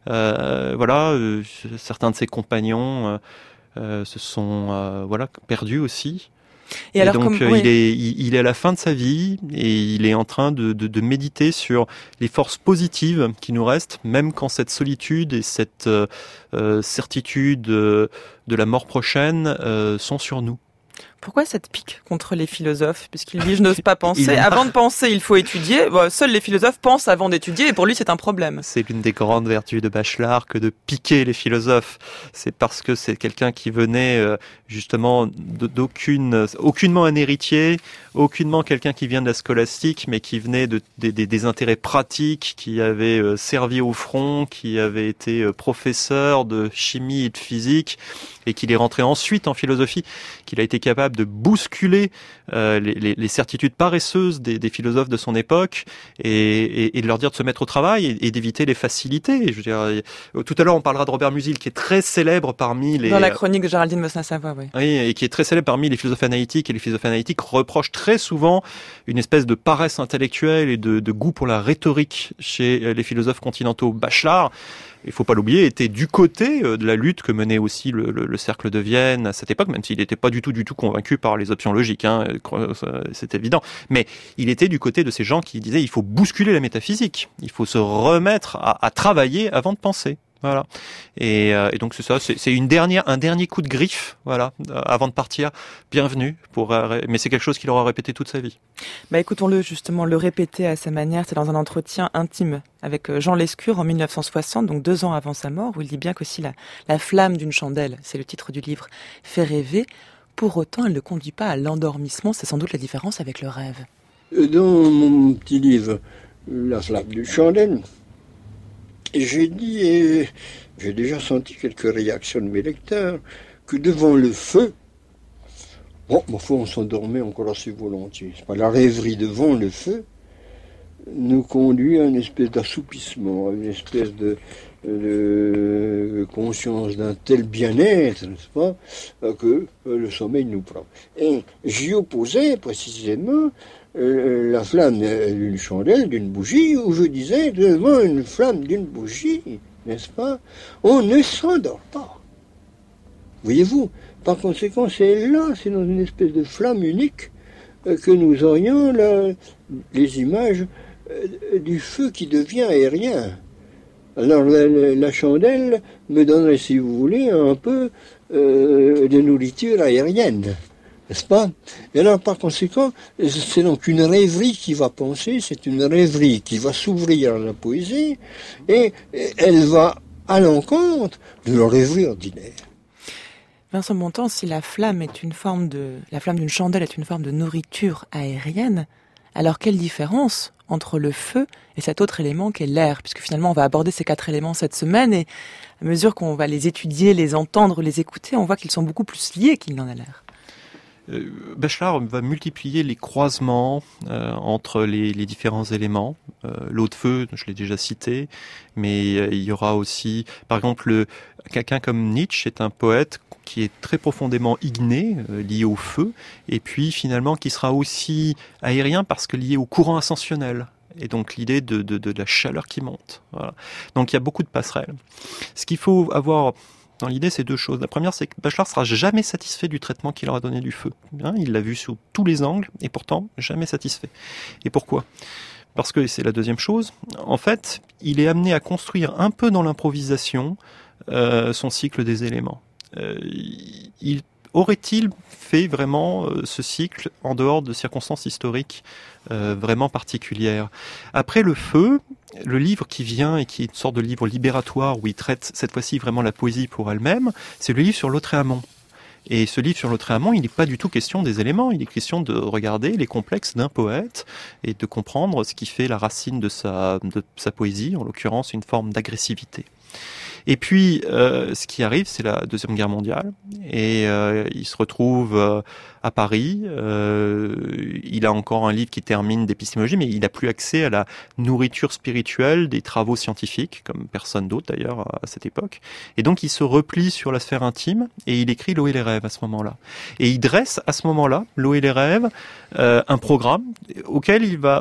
Certains de ses compagnons se sont perdus aussi. Et donc il est à la fin de sa vie et il est en train de méditer sur les forces positives qui nous restent, même quand cette solitude et cette certitude de la mort prochaine sont sur nous. Pourquoi cette pique contre les philosophes? Puisqu'il dit « je n'ose pas penser ». Avant de penser, il faut étudier. Seuls les philosophes pensent avant d'étudier et pour lui, c'est un problème. C'est l'une des grandes vertus de Bachelard que de piquer les philosophes. C'est parce que c'est quelqu'un qui venait justement aucunement un héritier, aucunement quelqu'un qui vient de la scolastique, mais qui venait des intérêts pratiques, qui avait servi au front, qui avait été professeur de chimie et de physique, et qu'il est rentré ensuite en philosophie, qu'il a été capable de bousculer les certitudes paresseuses des philosophes de son époque et de leur dire de se mettre au travail et d'éviter les facilités. Je veux dire, tout à l'heure, on parlera de Robert Musil, qui est très célèbre parmi les... Dans la chronique de Géraldine Mossin-Savoie, oui. Oui, et qui est très célèbre parmi les philosophes analytiques. Et les philosophes analytiques reprochent très souvent une espèce de paresse intellectuelle et de goût pour la rhétorique chez les philosophes continentaux. Bachelard, il faut pas l'oublier, était du côté de la lutte que menait aussi le Cercle de Vienne à cette époque, même s'il n'était pas du tout convaincu par les options logiques, hein, c'est évident. Mais il était du côté de ces gens qui disaient il faut bousculer la métaphysique, il faut se remettre à travailler avant de penser. Voilà. Et donc c'est ça, c'est un dernier coup de griffe, voilà, avant de partir. Bienvenue mais c'est quelque chose qu'il aura répété toute sa vie. Écoutons-le justement le répéter à sa manière. C'est dans un entretien intime avec Jean Lescure en 1960, donc 2 ans avant sa mort, où il dit bien qu'aussi la flamme d'une chandelle, c'est le titre du livre, fait rêver. Pour autant, elle ne conduit pas à l'endormissement. C'est sans doute la différence avec le rêve. Dans mon petit livre, La flamme d'une chandelle, j'ai dit, et j'ai déjà senti quelques réactions de mes lecteurs, que devant le feu, on s'endormait encore assez volontiers. C'est pas la rêverie devant le feu nous conduit à une espèce d'assoupissement, à une espèce de conscience d'un tel bien-être, n'est-ce pas, que le sommeil nous prend. Et j'y opposais précisément la flamme d'une chandelle, d'une bougie, où je disais, devant une flamme d'une bougie, n'est-ce pas, on ne s'endort pas. Voyez-vous, par conséquent, c'est dans une espèce de flamme unique que nous aurions les images du feu qui devient aérien. Alors la chandelle me donnerait, si vous voulez, un peu de nourriture aérienne. N'est-ce pas? Et alors, par conséquent, c'est donc une rêverie qui va penser, c'est une rêverie qui va s'ouvrir à la poésie, et elle va à l'encontre de la rêverie ordinaire. Vincent Bontemps, si la flamme d'une chandelle est une forme de nourriture aérienne, alors quelle différence entre le feu et cet autre élément qu'est l'air, puisque finalement on va aborder ces 4 éléments cette semaine, et à mesure qu'on va les étudier, les entendre, les écouter, on voit qu'ils sont beaucoup plus liés qu'il n'en a l'air. Bachelard va multiplier les croisements entre les différents éléments. L'eau de feu, je l'ai déjà cité, mais il y aura aussi, par exemple, quelqu'un comme Nietzsche est un poète qui est très profondément igné, lié au feu, et puis finalement qui sera aussi aérien parce que lié au courant ascensionnel. Et donc l'idée de la chaleur qui monte. Voilà. Donc il y a beaucoup de passerelles. Ce qu'il faut avoir dans l'idée, c'est 2 choses. La première, c'est que Bachelard sera jamais satisfait du traitement qu'il aura donné du feu. Il l'a vu sous tous les angles, et pourtant, jamais satisfait. Et pourquoi ? Parce que, c'est la deuxième chose, en fait, il est amené à construire un peu dans l'improvisation son cycle des éléments. Aurait-il fait vraiment ce cycle en dehors de circonstances historiques vraiment particulières ? Après le feu, le livre qui vient et qui est une sorte de livre libératoire où il traite cette fois-ci vraiment la poésie pour elle-même, c'est le livre sur Lautréamont. Et ce livre sur Lautréamont, il n'est pas du tout question des éléments, il est question de regarder les complexes d'un poète et de comprendre ce qui fait la racine de sa poésie, en l'occurrence une forme d'agressivité. Et puis, ce qui arrive, c'est la Deuxième Guerre mondiale, et il se retrouve à Paris. Il a encore un livre qui termine d'épistémologie, mais il n'a plus accès à la nourriture spirituelle des travaux scientifiques, comme personne d'autre d'ailleurs à cette époque. Et donc il se replie sur la sphère intime et il écrit L'eau et les rêves à ce moment-là. Et il dresse à ce moment-là, L'eau et les rêves, un programme auquel il va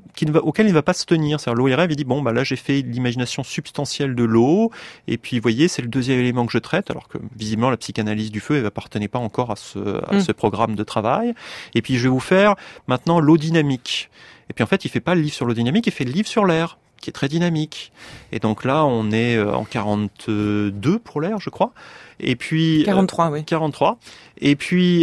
pas se tenir. C'est-à-dire L'eau et les rêves, il dit bon bah là j'ai fait l'imagination substantielle de l'eau, et puis vous voyez c'est le deuxième élément que je traite, alors que visiblement la psychanalyse du feu elle appartenait pas encore à ce programme de travail. Et puis je vais vous faire maintenant l'eau dynamique. Et puis en fait il fait pas le livre sur l'eau dynamique, il fait le livre sur l'air, qui est très dynamique. Et donc là, on est en 42 pour l'air, je crois. Et puis 43, oui. 43. Et puis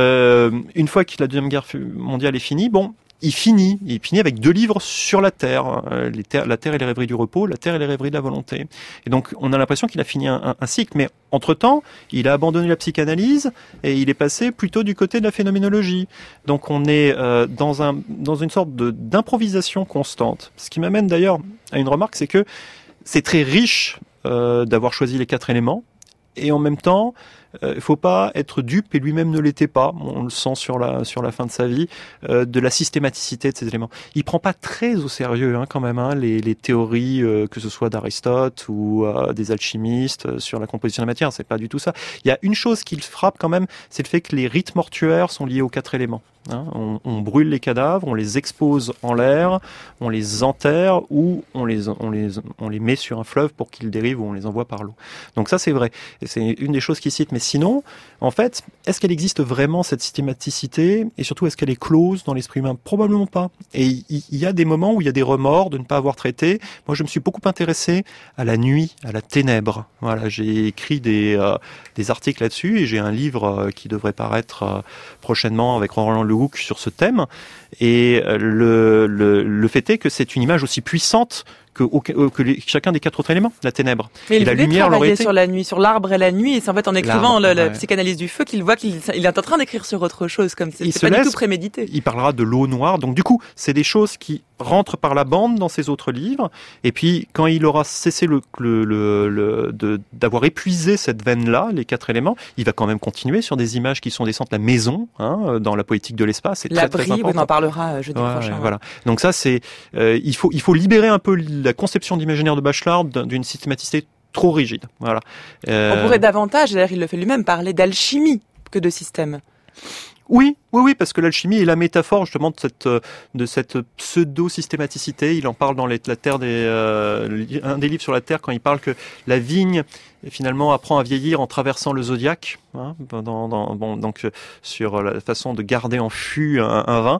une fois que la Deuxième Guerre mondiale est finie, il finit avec 2 livres sur la Terre, la Terre et les rêveries du repos, la Terre et les rêveries de la volonté. Et donc on a l'impression qu'il a fini un cycle, mais entre-temps, il a abandonné la psychanalyse et il est passé plutôt du côté de la phénoménologie. Donc on est dans une sorte d'improvisation constante. Ce qui m'amène d'ailleurs à une remarque, c'est que c'est très riche d'avoir choisi les 4 éléments, et en même temps, il faut pas être dupe, et lui-même ne l'était pas. On le sent sur la fin de sa vie, de la systématicité de ces éléments. Il prend pas très au sérieux, quand même, les théories, que ce soit d'Aristote ou des alchimistes sur la composition de la matière. C'est pas du tout ça. Il y a une chose qui le frappe quand même, c'est le fait que les rites mortuaires sont liés aux 4 éléments. On brûle les cadavres, on les expose en l'air, on les enterre ou on les met sur un fleuve pour qu'ils dérivent, ou on les envoie par l'eau. Donc ça c'est vrai. Et c'est une des choses qu'il cite. Mais sinon, en fait, est-ce qu'elle existe vraiment, cette systématicité, et surtout est-ce qu'elle est close dans l'esprit humain? Probablement pas. Et il y a des moments où il y a des remords de ne pas avoir traité. Moi je me suis beaucoup intéressé à la nuit, à la ténèbre. Voilà, j'ai écrit des articles là-dessus, et j'ai un livre qui devrait paraître prochainement avec Roland Le Houcq sur ce thème. Et le fait est que c'est une image aussi puissante que chacun des 4 autres éléments, la ténèbre. Mais et la lumière l'aurait été sur la nuit, sur l'arbre et la nuit, et c'est en fait en écrivant la psychanalyse du feu qu'il voit qu'il est en train d'écrire sur autre chose, comme c'est pas du tout prémédité. Il parlera de l'eau noire, donc du coup, c'est des choses qui rentrent par la bande dans ses autres livres, et puis quand il aura cessé d'avoir épuisé cette veine-là, les 4 éléments, il va quand même continuer sur des images qui sont des centres, la maison, dans la poétique de l'espace, c'est très très important. On en parlera jeudi prochain. Voilà. Donc ça, c'est il faut libérer un peu la conception d'imaginaire de Bachelard d'une systématicité trop rigide. Voilà. On pourrait davantage, d'ailleurs il le fait lui-même, parler d'alchimie que de système. Oui, parce que l'alchimie est la métaphore justement de cette pseudo-systématicité. Il en parle dans la Terre un des livres sur la Terre, quand il parle que la vigne finalement apprend à vieillir en traversant le zodiaque, donc sur la façon de garder en fût un vin.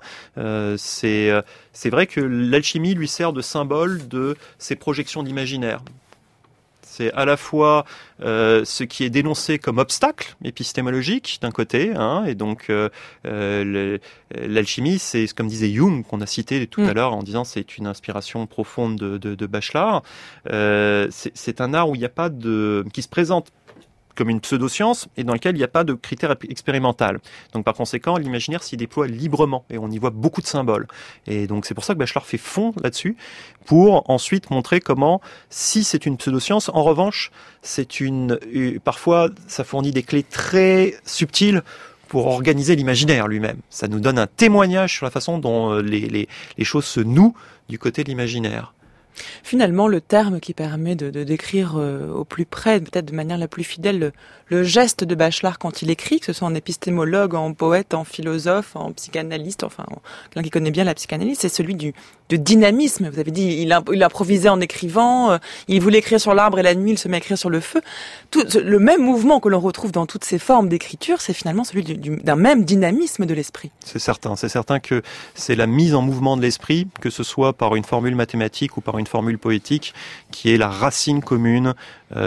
C'est vrai que l'alchimie lui sert de symbole de ces projections d'imaginaire. C'est à la fois ce qui est dénoncé comme obstacle épistémologique d'un côté, et donc l'alchimie, c'est comme disait Jung, qu'on a cité tout à l'heure en disant c'est une inspiration profonde de Bachelard. C'est un art où il n'y a pas qui se présente comme une pseudo-science et dans lequel il n'y a pas de critères expérimental. Donc par conséquent, l'imaginaire s'y déploie librement et on y voit beaucoup de symboles. Et donc c'est pour ça que Bachelard fait fond là-dessus, pour ensuite montrer comment, si c'est une pseudo-science, en revanche, parfois ça fournit des clés très subtiles pour organiser l'imaginaire lui-même. Ça nous donne un témoignage sur la façon dont les choses se nouent du côté de l'imaginaire. Finalement, le terme qui permet de décrire au plus près, peut-être de manière la plus fidèle, le geste de Bachelard quand il écrit, que ce soit en épistémologue, en poète, en philosophe, en psychanalyste, enfin, quelqu'un qui connaît bien la psychanalyse, c'est celui de dynamisme. Vous avez dit, il improvisait en écrivant, il voulait écrire sur l'arbre et la nuit, il se met à écrire sur le feu. Le même mouvement que l'on retrouve dans toutes ces formes d'écriture, c'est finalement celui d'un même dynamisme de l'esprit. C'est certain que c'est la mise en mouvement de l'esprit, que ce soit par une formule mathématique ou par une formule poétique, qui est la racine commune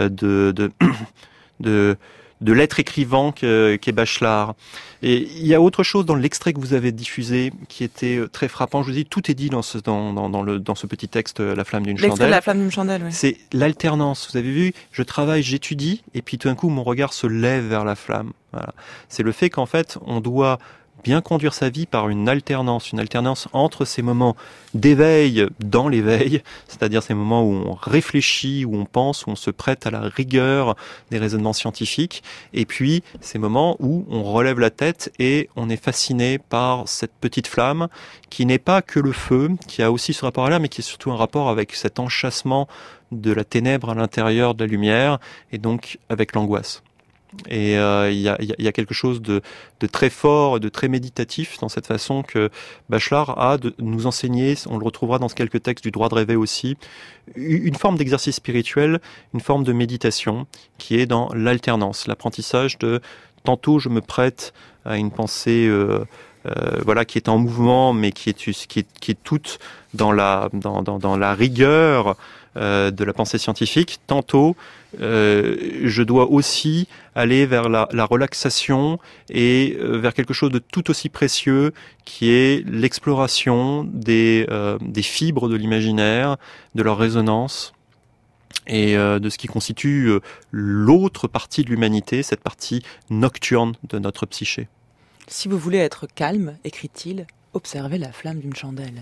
de l'être écrivant qu'est Bachelard. Et il y a autre chose dans l'extrait que vous avez diffusé qui était très frappant. Je vous dis, tout est dit dans ce petit texte, La flamme d'une chandelle. L'extrait de La flamme d'une chandelle, oui. C'est l'alternance. Vous avez vu, je travaille, j'étudie, et puis tout d'un coup, mon regard se lève vers la flamme. Voilà. C'est le fait qu'en fait, on doit bien conduire sa vie par une alternance entre ces moments d'éveil dans l'éveil, c'est-à-dire ces moments où on réfléchit, où on pense, où on se prête à la rigueur des raisonnements scientifiques, et puis ces moments où on relève la tête et on est fasciné par cette petite flamme qui n'est pas que le feu, qui a aussi ce rapport-là, mais qui est surtout un rapport avec cet enchâssement de la ténèbre à l'intérieur de la lumière, et donc avec l'angoisse. Et il y a quelque chose de très fort, de très méditatif dans cette façon que Bachelard a de nous enseigner, on le retrouvera dans quelques textes du droit de rêver aussi, une forme d'exercice spirituel, une forme de méditation qui est dans l'alternance, l'apprentissage de tantôt je me prête à une pensée qui est en mouvement, mais qui est toute dans la rigueur de la pensée scientifique. Tantôt, je dois aussi aller vers la relaxation et vers quelque chose de tout aussi précieux, qui est l'exploration des fibres de l'imaginaire, de leur résonance, et de ce qui constitue l'autre partie de l'humanité, cette partie nocturne de notre psyché. Si vous voulez être calme, écrit-il, observez la flamme d'une chandelle.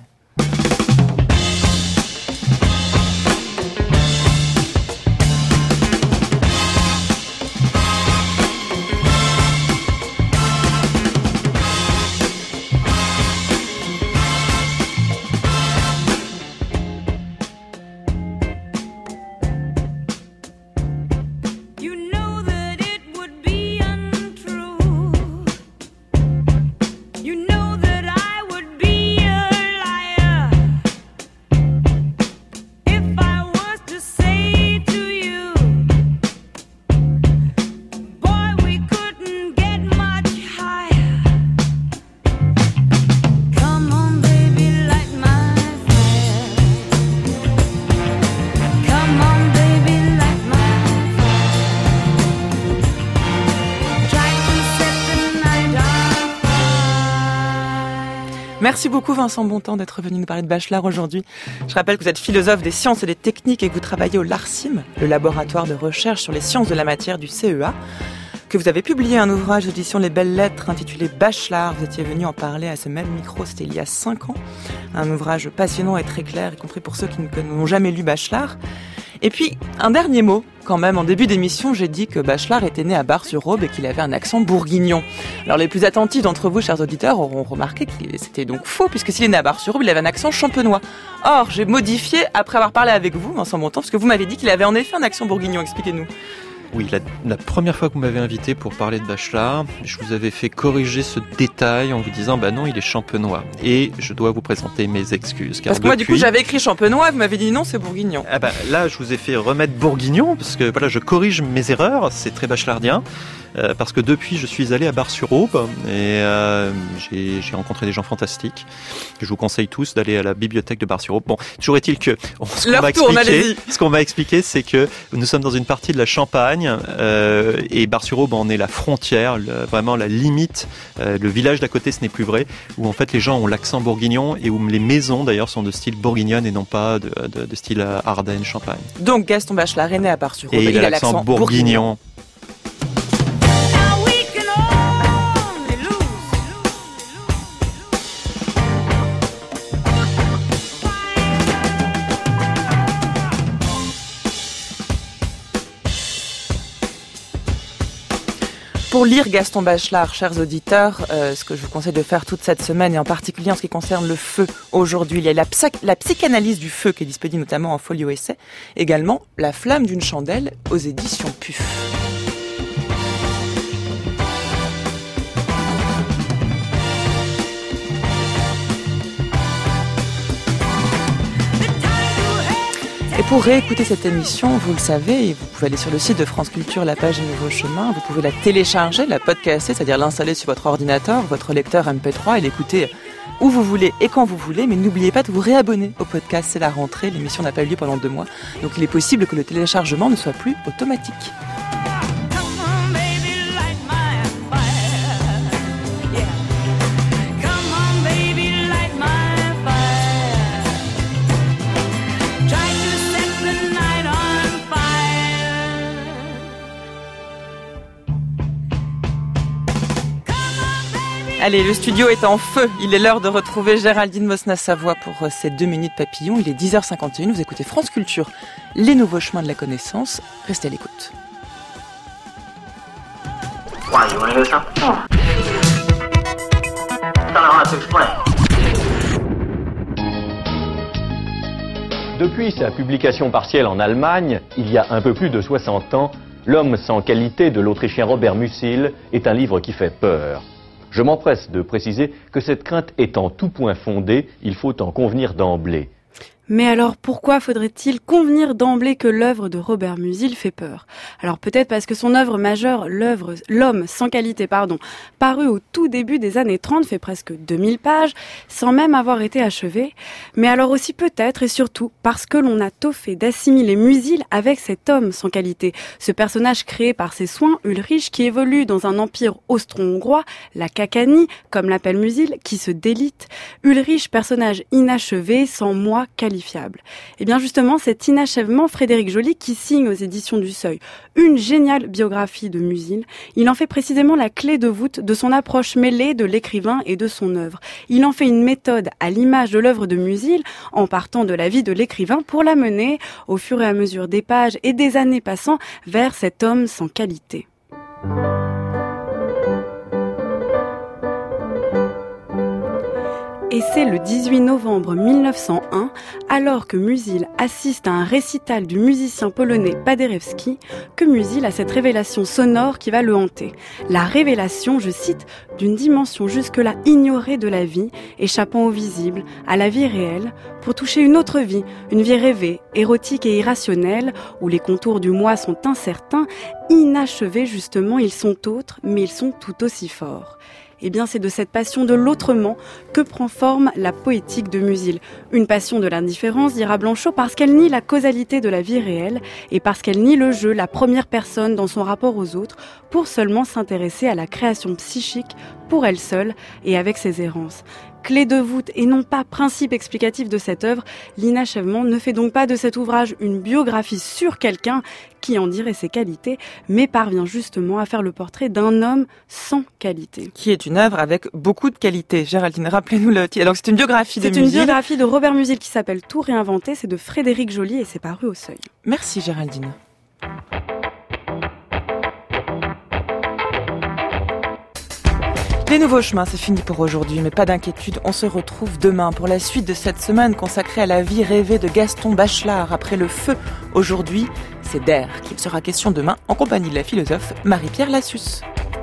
Merci beaucoup Vincent Bontemps d'être venu nous parler de Bachelard aujourd'hui. Je rappelle que vous êtes philosophe des sciences et des techniques et que vous travaillez au LARCIM, le laboratoire de recherche sur les sciences de la matière du CEA, que vous avez publié un ouvrage d'édition Les Belles Lettres intitulé Bachelard. Vous étiez venu en parler à ce même micro, c'était il y a 5 ans. Un ouvrage passionnant et très clair, y compris pour ceux qui n'ont jamais lu Bachelard. Et puis, un dernier mot, quand même. En début d'émission, j'ai dit que Bachelard était né à Bar-sur-Aube et qu'il avait un accent bourguignon. Alors, les plus attentifs d'entre vous, chers auditeurs, auront remarqué que c'était donc faux, puisque s'il est né à Bar-sur-Aube, il avait un accent champenois. Or, j'ai modifié après avoir parlé avec vous, Vincent Bontemps, parce que vous m'avez dit qu'il avait en effet un accent bourguignon. Expliquez-nous. Oui, la première fois que vous m'avez invité pour parler de Bachelard, je vous avais fait corriger ce détail en vous disant bah non, il est champenois. Et je dois vous présenter mes excuses. Parce que moi, du coup, j'avais écrit champenois, vous m'avez dit non, c'est bourguignon. Ah bah là, je vous ai fait remettre bourguignon, parce que voilà, je corrige mes erreurs, c'est très bachelardien. Parce que depuis, je suis allé à Bar-sur-Aube et j'ai rencontré des gens fantastiques. Je vous conseille tous d'aller à la bibliothèque de Bar-sur-Aube. Bon, toujours est-il que ce qu'on m'a expliqué, c'est que nous sommes dans une partie de la Champagne et Bar-sur-Aube en est la frontière, vraiment la limite. Le village d'à côté, ce n'est plus vrai, où en fait les gens ont l'accent bourguignon et où les maisons d'ailleurs sont de style bourguignonne et non pas de style Ardennes, Champagne. Donc Gaston Bachelard est né à Bar-sur-Aube et il a l'accent bourguignon. Pour lire Gaston Bachelard, chers auditeurs, ce que je vous conseille de faire toute cette semaine, et en particulier en ce qui concerne le feu aujourd'hui, il y a la psychanalyse du feu qui est disponible notamment en folio essai, également La flamme d'une chandelle aux éditions PUF. Et pour réécouter cette émission, vous le savez, vous pouvez aller sur le site de France Culture, la page des Nouveaux Chemins, vous pouvez la télécharger, la podcaster, c'est-à-dire l'installer sur votre ordinateur, votre lecteur MP3 et l'écouter où vous voulez et quand vous voulez, mais n'oubliez pas de vous réabonner au podcast, c'est la rentrée, l'émission n'a pas eu lieu pendant 2 mois, donc il est possible que le téléchargement ne soit plus automatique. Allez, le studio est en feu. Il est l'heure de retrouver Géraldine Mosna-Savoie pour ces 2 minutes papillon. Il est 10h51. Vous écoutez France Culture, les nouveaux chemins de la connaissance. Restez à l'écoute. Why, you want to hear something? Oh. I don't know how to explain. Depuis sa publication partielle en Allemagne, il y a un peu plus de 60 ans, L'homme sans qualité de l'Autrichien Robert Musil est un livre qui fait peur. Je m'empresse de préciser que cette crainte est en tout point fondée, il faut en convenir d'emblée. Mais alors pourquoi faudrait-il convenir d'emblée que l'œuvre de Robert Musil fait peur ? Alors peut-être parce que son œuvre majeure, L'homme sans qualité, paru au tout début des années 30, fait presque 2000 pages, sans même avoir été achevé. Mais alors aussi peut-être et surtout parce que l'on a tôt fait d'assimiler Musil avec cet homme sans qualité, ce personnage créé par ses soins, Ulrich, qui évolue dans un empire austro-hongrois, la Cacanie, comme l'appelle Musil, qui se délite. Ulrich, personnage inachevé, sans moi qualifiable. Et bien justement, cet inachèvement, Frédéric Joly, qui signe aux éditions du Seuil une géniale biographie de Musil, il en fait précisément la clé de voûte de son approche mêlée de l'écrivain et de son œuvre. Il en fait une méthode à l'image de l'œuvre de Musil, en partant de la vie de l'écrivain pour la mener, au fur et à mesure des pages et des années passant, vers cet homme sans qualité. Et c'est le 18 novembre 1901, alors que Musil assiste à un récital du musicien polonais Paderewski, que Musil a cette révélation sonore qui va le hanter. La révélation, je cite, d'une dimension jusque-là ignorée de la vie, échappant au visible, à la vie réelle, pour toucher une autre vie, une vie rêvée, érotique et irrationnelle, où les contours du moi sont incertains, inachevés justement, ils sont autres, mais ils sont tout aussi forts. Eh bien, c'est de cette passion de l'autrement que prend forme la poétique de Musil. Une passion de l'indifférence, dira Blanchot, parce qu'elle nie la causalité de la vie réelle et parce qu'elle nie le jeu, la première personne dans son rapport aux autres, pour seulement s'intéresser à la création psychique pour elle seule et avec ses errances. Clé de voûte et non pas principe explicatif de cette œuvre, l'inachèvement ne fait donc pas de cet ouvrage une biographie sur quelqu'un qui en dirait ses qualités, mais parvient justement à faire le portrait d'un homme sans qualité. Qui est une œuvre avec beaucoup de qualité. Géraldine, rappelez-nous le titre. Donc c'est une biographie de Musil. C'est une biographie de Robert Musil qui s'appelle Tout réinventé, c'est de Frédéric Joly et c'est paru au Seuil. Merci Géraldine. Les nouveaux chemins, c'est fini pour aujourd'hui, mais pas d'inquiétude, on se retrouve demain pour la suite de cette semaine consacrée à la vie rêvée de Gaston Bachelard. Après le feu, aujourd'hui, c'est d'air qu'il sera question demain en compagnie de la philosophe Marie-Pierre Lassus.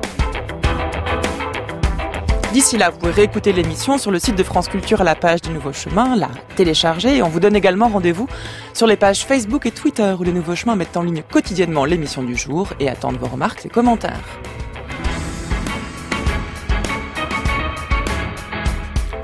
D'ici là, vous pouvez réécouter l'émission sur le site de France Culture à la page des Nouveaux Chemins, la télécharger, et on vous donne également rendez-vous sur les pages Facebook et Twitter où les Nouveaux Chemins mettent en ligne quotidiennement l'émission du jour et attendent vos remarques et commentaires.